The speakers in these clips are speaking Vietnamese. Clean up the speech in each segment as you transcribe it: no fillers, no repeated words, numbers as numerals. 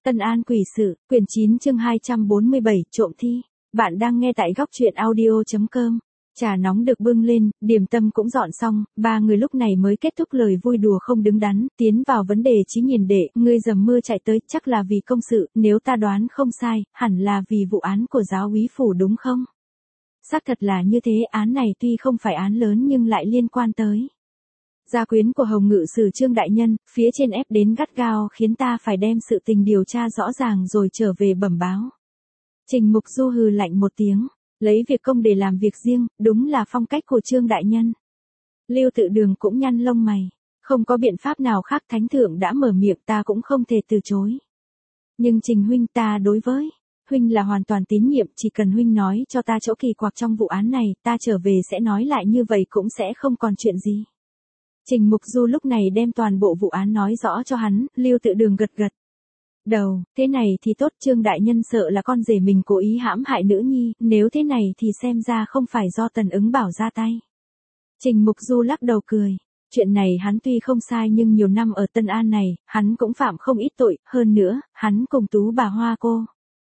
Tân An quỷ sự, quyển 9 chương 247, trộm thi. Bạn đang nghe tại góc truyện audio.com. Trà nóng được bưng lên, điểm tâm cũng dọn xong, ba người lúc này mới kết thúc lời vui đùa không đứng đắn, tiến vào vấn đề chí nhìn đệ, ngươi dầm mưa chạy tới, chắc là vì công sự, nếu ta đoán không sai, hẳn là vì vụ án của giáo úy phủ đúng không? Xác thật là như thế, án này tuy không phải án lớn nhưng lại liên quan tới gia quyến của Hồng Ngự Sử Trương đại nhân, phía trên ép đến gắt gao khiến ta phải đem sự tình điều tra rõ ràng rồi trở về bẩm báo. Trình Mục Du hừ lạnh một tiếng, lấy việc công để làm việc riêng, đúng là phong cách của Trương đại nhân. Lưu Tự Đường cũng nhăn lông mày, không có biện pháp nào khác, thánh thượng đã mở miệng, ta cũng không thể từ chối. Nhưng Trình huynh, ta đối với huynh là hoàn toàn tín nhiệm, chỉ cần huynh nói cho ta chỗ kỳ quặc trong vụ án này, ta trở về sẽ nói lại, như vậy cũng sẽ không còn chuyện gì. Trình Mục Du lúc này đem toàn bộ vụ án nói rõ cho hắn. Lưu Tự Đường gật gật đầu, thế này thì tốt, Trương đại nhân sợ là con rể mình cố ý hãm hại nữ nhi, nếu thế này thì xem ra không phải do Tần Ứng Bảo ra tay. Trình Mục Du lắc đầu cười, chuyện này hắn tuy không sai nhưng nhiều năm ở Tân An này, hắn cũng phạm không ít tội, hơn nữa, hắn cùng Tú bà Hoa cô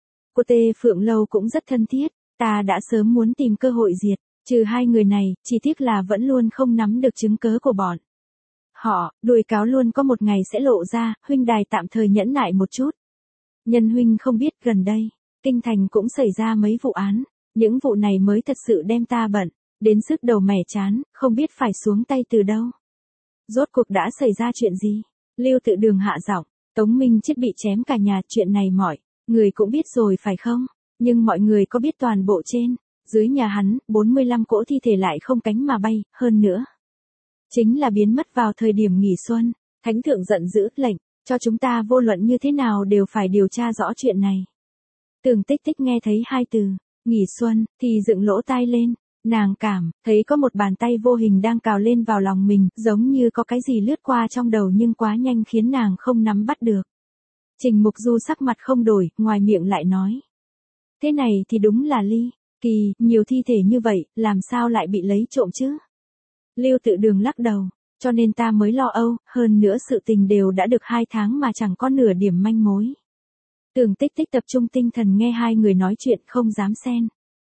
Tê Phượng Lâu cũng rất thân thiết, ta đã sớm muốn tìm cơ hội diệt trừ hai người này, chỉ tiếc là vẫn luôn không nắm được chứng cớ của bọn họ, đuổi cáo luôn có một ngày sẽ lộ ra, huynh đài tạm thời nhẫn nại một chút. Nhân huynh không biết, gần đây, kinh thành cũng xảy ra mấy vụ án, những vụ này mới thật sự đem ta bận đến sức đầu mẻ chán, không biết phải xuống tay từ đâu. Rốt cuộc đã xảy ra chuyện gì? Lưu Tự Đường hạ giọng, Tống Minh Chết bị chém cả nhà, chuyện này mọi người cũng biết rồi phải không? Nhưng mọi người có biết toàn bộ trên dưới nhà hắn, 45 cỗ thi thể lại không cánh mà bay, hơn nữa chính là biến mất vào thời điểm nghỉ xuân. Thánh thượng giận dữ, lệnh cho chúng ta vô luận như thế nào đều phải điều tra rõ chuyện này. Tường Tích Tích nghe thấy hai từ nghỉ xuân thì dựng lỗ tai lên, nàng cảm thấy có một bàn tay vô hình đang cào lên vào lòng mình, giống như có cái gì lướt qua trong đầu nhưng quá nhanh khiến nàng không nắm bắt được. Trình Mục Du sắc mặt không đổi, ngoài miệng lại nói, thế này thì đúng là ly kỳ, nhiều thi thể như vậy, làm sao lại bị lấy trộm chứ? Lưu Tự Đường lắc đầu, cho nên ta mới lo âu, hơn nữa sự tình đều đã được 2 tháng mà chẳng có nửa điểm manh mối. Tường Tích Tích tập trung tinh thần nghe hai người nói chuyện, không dám xen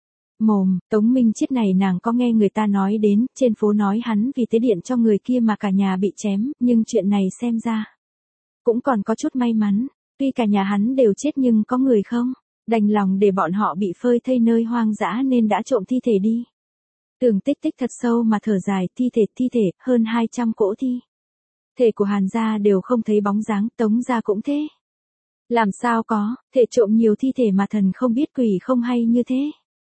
mồm. Tống Minh Chết này nàng có nghe người ta nói đến, trên phố nói hắn vì tế điện cho người kia mà cả nhà bị chém, nhưng chuyện này xem ra cũng còn có chút may mắn, tuy cả nhà hắn đều chết nhưng có người không đành lòng để bọn họ bị phơi thây nơi hoang dã nên đã trộm thi thể đi. Tường Tích Tích thật sâu mà thở dài, thi thể, hơn 200 cỗ thi thể của Hàn gia đều không thấy bóng dáng, Tống gia cũng thế. Làm sao có thể trộm nhiều thi thể mà thần không biết quỷ không hay như thế?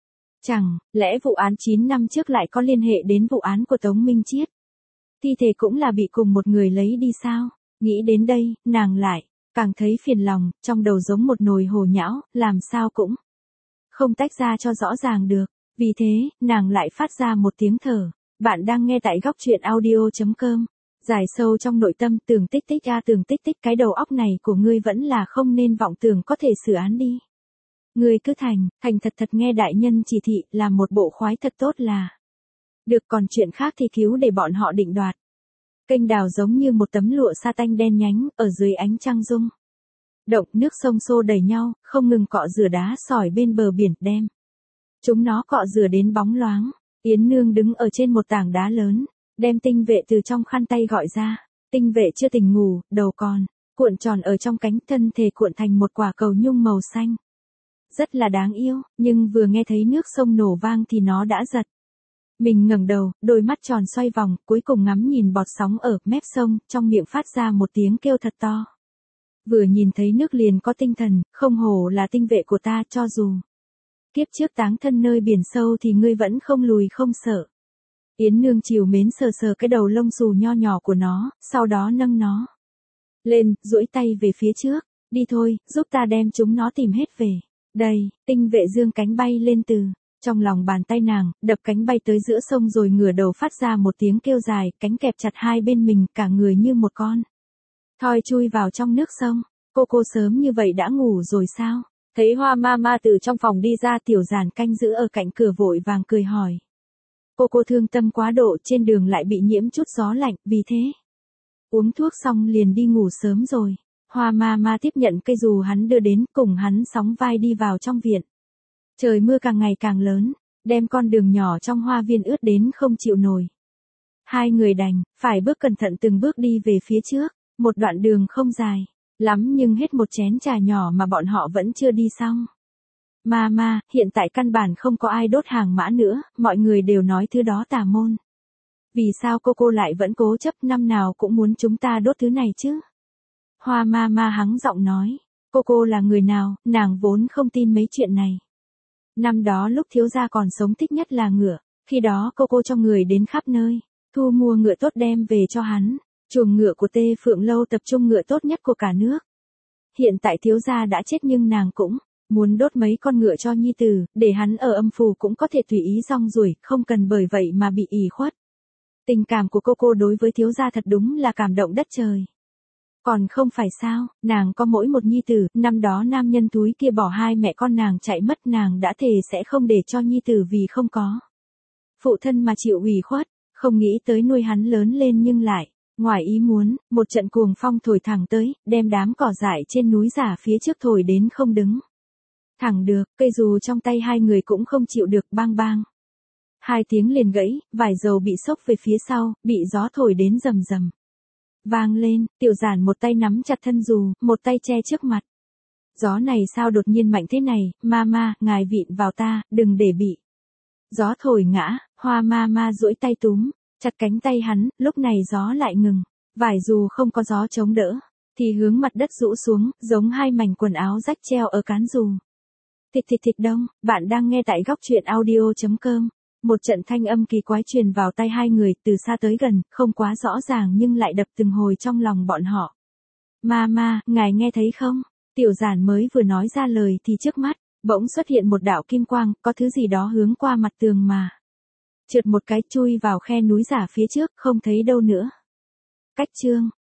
Chẳng lẽ vụ án 9 năm trước lại có liên hệ đến vụ án của Tống Minh Chiết? Thi thể cũng là bị cùng một người lấy đi sao? Nghĩ đến đây, nàng lại càng thấy phiền lòng, trong đầu giống một nồi hồ nhão, làm sao cũng không tách ra cho rõ ràng được. Vì thế, nàng lại phát ra một tiếng thở. Bạn đang nghe tại góc truyện audio.com. Giải sâu trong nội tâm, Tường Tích Tích Tường Tích Tích, cái đầu óc này của ngươi vẫn là không nên vọng tưởng có thể xử án đi. Ngươi cứ thành thật nghe đại nhân chỉ thị, làm một bộ khoái thật tốt là được, còn chuyện khác thì cứu để bọn họ định đoạt. Kênh đào giống như một tấm lụa sa tanh đen nhánh, ở dưới ánh trăng rung động, nước sông xô đẩy nhau, không ngừng cọ rửa đá sỏi bên bờ biển, đem chúng nó cọ rửa đến bóng loáng. Yến Nương đứng ở trên một tảng đá lớn, đem Tinh Vệ từ trong khăn tay gọi ra. Tinh Vệ chưa tỉnh ngủ, đầu còn cuộn tròn ở trong cánh, thân thể cuộn thành một quả cầu nhung màu xanh. Rất là đáng yêu, nhưng vừa nghe thấy nước sông nổ vang thì nó đã giật mình ngẩng đầu, đôi mắt tròn xoay vòng, cuối cùng ngắm nhìn bọt sóng ở mép sông, trong miệng phát ra một tiếng kêu thật to. Vừa nhìn thấy nước liền có tinh thần, không hổ là Tinh Vệ của ta, cho dù kiếp trước táng thân nơi biển sâu thì ngươi vẫn không lùi không sợ. Yến Nương trìu mến sờ sờ cái đầu lông xù nho nhỏ của nó, sau đó nâng nó lên, duỗi tay về phía trước, đi thôi, giúp ta đem chúng nó tìm hết về. Đây, Tinh Vệ dương cánh bay lên từ trong lòng bàn tay nàng, đập cánh bay tới giữa sông rồi ngửa đầu phát ra một tiếng kêu dài, cánh kẹp chặt hai bên mình, cả người như một con thoi chui vào trong nước sông. Cô sớm như vậy đã ngủ rồi sao? Thấy Hoa Mama từ trong phòng đi ra, Tiểu Giản canh giữ ở cạnh cửa vội vàng cười hỏi. Cô thương tâm quá độ, trên đường lại bị nhiễm chút gió lạnh, vì thế uống thuốc xong liền đi ngủ sớm rồi. Hoa ma ma tiếp nhận cây dù hắn đưa đến, cùng hắn sóng vai đi vào trong viện. Trời mưa càng ngày càng lớn, đem con đường nhỏ trong hoa viên ướt đến không chịu nổi. Hai người đành phải bước cẩn thận từng bước đi về phía trước, một đoạn đường không dài lắm nhưng hết một chén trà nhỏ mà bọn họ vẫn chưa đi xong. Ma, hiện tại căn bản không có ai đốt hàng mã nữa, mọi người đều nói thứ đó tà môn. Vì sao cô lại vẫn cố chấp năm nào cũng muốn chúng ta đốt thứ này chứ? Hoa ma hắng giọng nói, cô là người nào, nàng vốn không tin mấy chuyện này. Năm đó lúc thiếu gia còn sống thích nhất là ngựa, khi đó cô cho người đến khắp nơi, thu mua ngựa tốt đem về cho hắn, chuồng ngựa của Tê Phượng Lâu tập trung ngựa tốt nhất của cả nước. Hiện tại thiếu gia đã chết nhưng nàng cũng muốn đốt mấy con ngựa cho nhi tử, để hắn ở âm phủ cũng có thể tùy ý rong ruổi, không cần bởi vậy mà bị ỷ khuất. Tình cảm của cô đối với thiếu gia thật đúng là cảm động đất trời. Còn không phải sao, nàng có mỗi một nhi tử, năm đó nam nhân túi kia bỏ hai mẹ con nàng chạy mất, nàng đã thề sẽ không để cho nhi tử vì không có phụ thân mà chịu ủy khuất, không nghĩ tới nuôi hắn lớn lên nhưng lại, ngoài ý muốn, một trận cuồng phong thổi thẳng tới, đem đám cỏ dại trên núi giả phía trước thổi đến không đứng thẳng được, cây dù trong tay hai người cũng không chịu được, bang bang. Hai tiếng liền gãy, vải dầu bị xốc về phía sau, bị gió thổi đến rầm rầm vang lên, Tiểu Giản một tay nắm chặt thân dù, một tay che trước mặt. Gió này sao đột nhiên mạnh thế này, ma, ngài vịn vào ta, đừng để bị gió thổi ngã. Hoa ma duỗi tay túm chặt cánh tay hắn, lúc này gió lại ngừng, vải dù không có gió chống đỡ, thì hướng mặt đất rũ xuống, giống hai mảnh quần áo rách treo ở cán dù. Thịch đông, bạn đang nghe tại góc truyện audio.com. Một trận thanh âm kỳ quái truyền vào tai hai người, từ xa tới gần, không quá rõ ràng nhưng lại đập từng hồi trong lòng bọn họ. Ma, ngài nghe thấy không? Tiểu Giản mới vừa nói ra lời thì trước mắt bỗng xuất hiện một đạo kim quang, có thứ gì đó hướng qua mặt tường mà trượt một cái chui vào khe núi giả phía trước, không thấy đâu nữa. Cách chương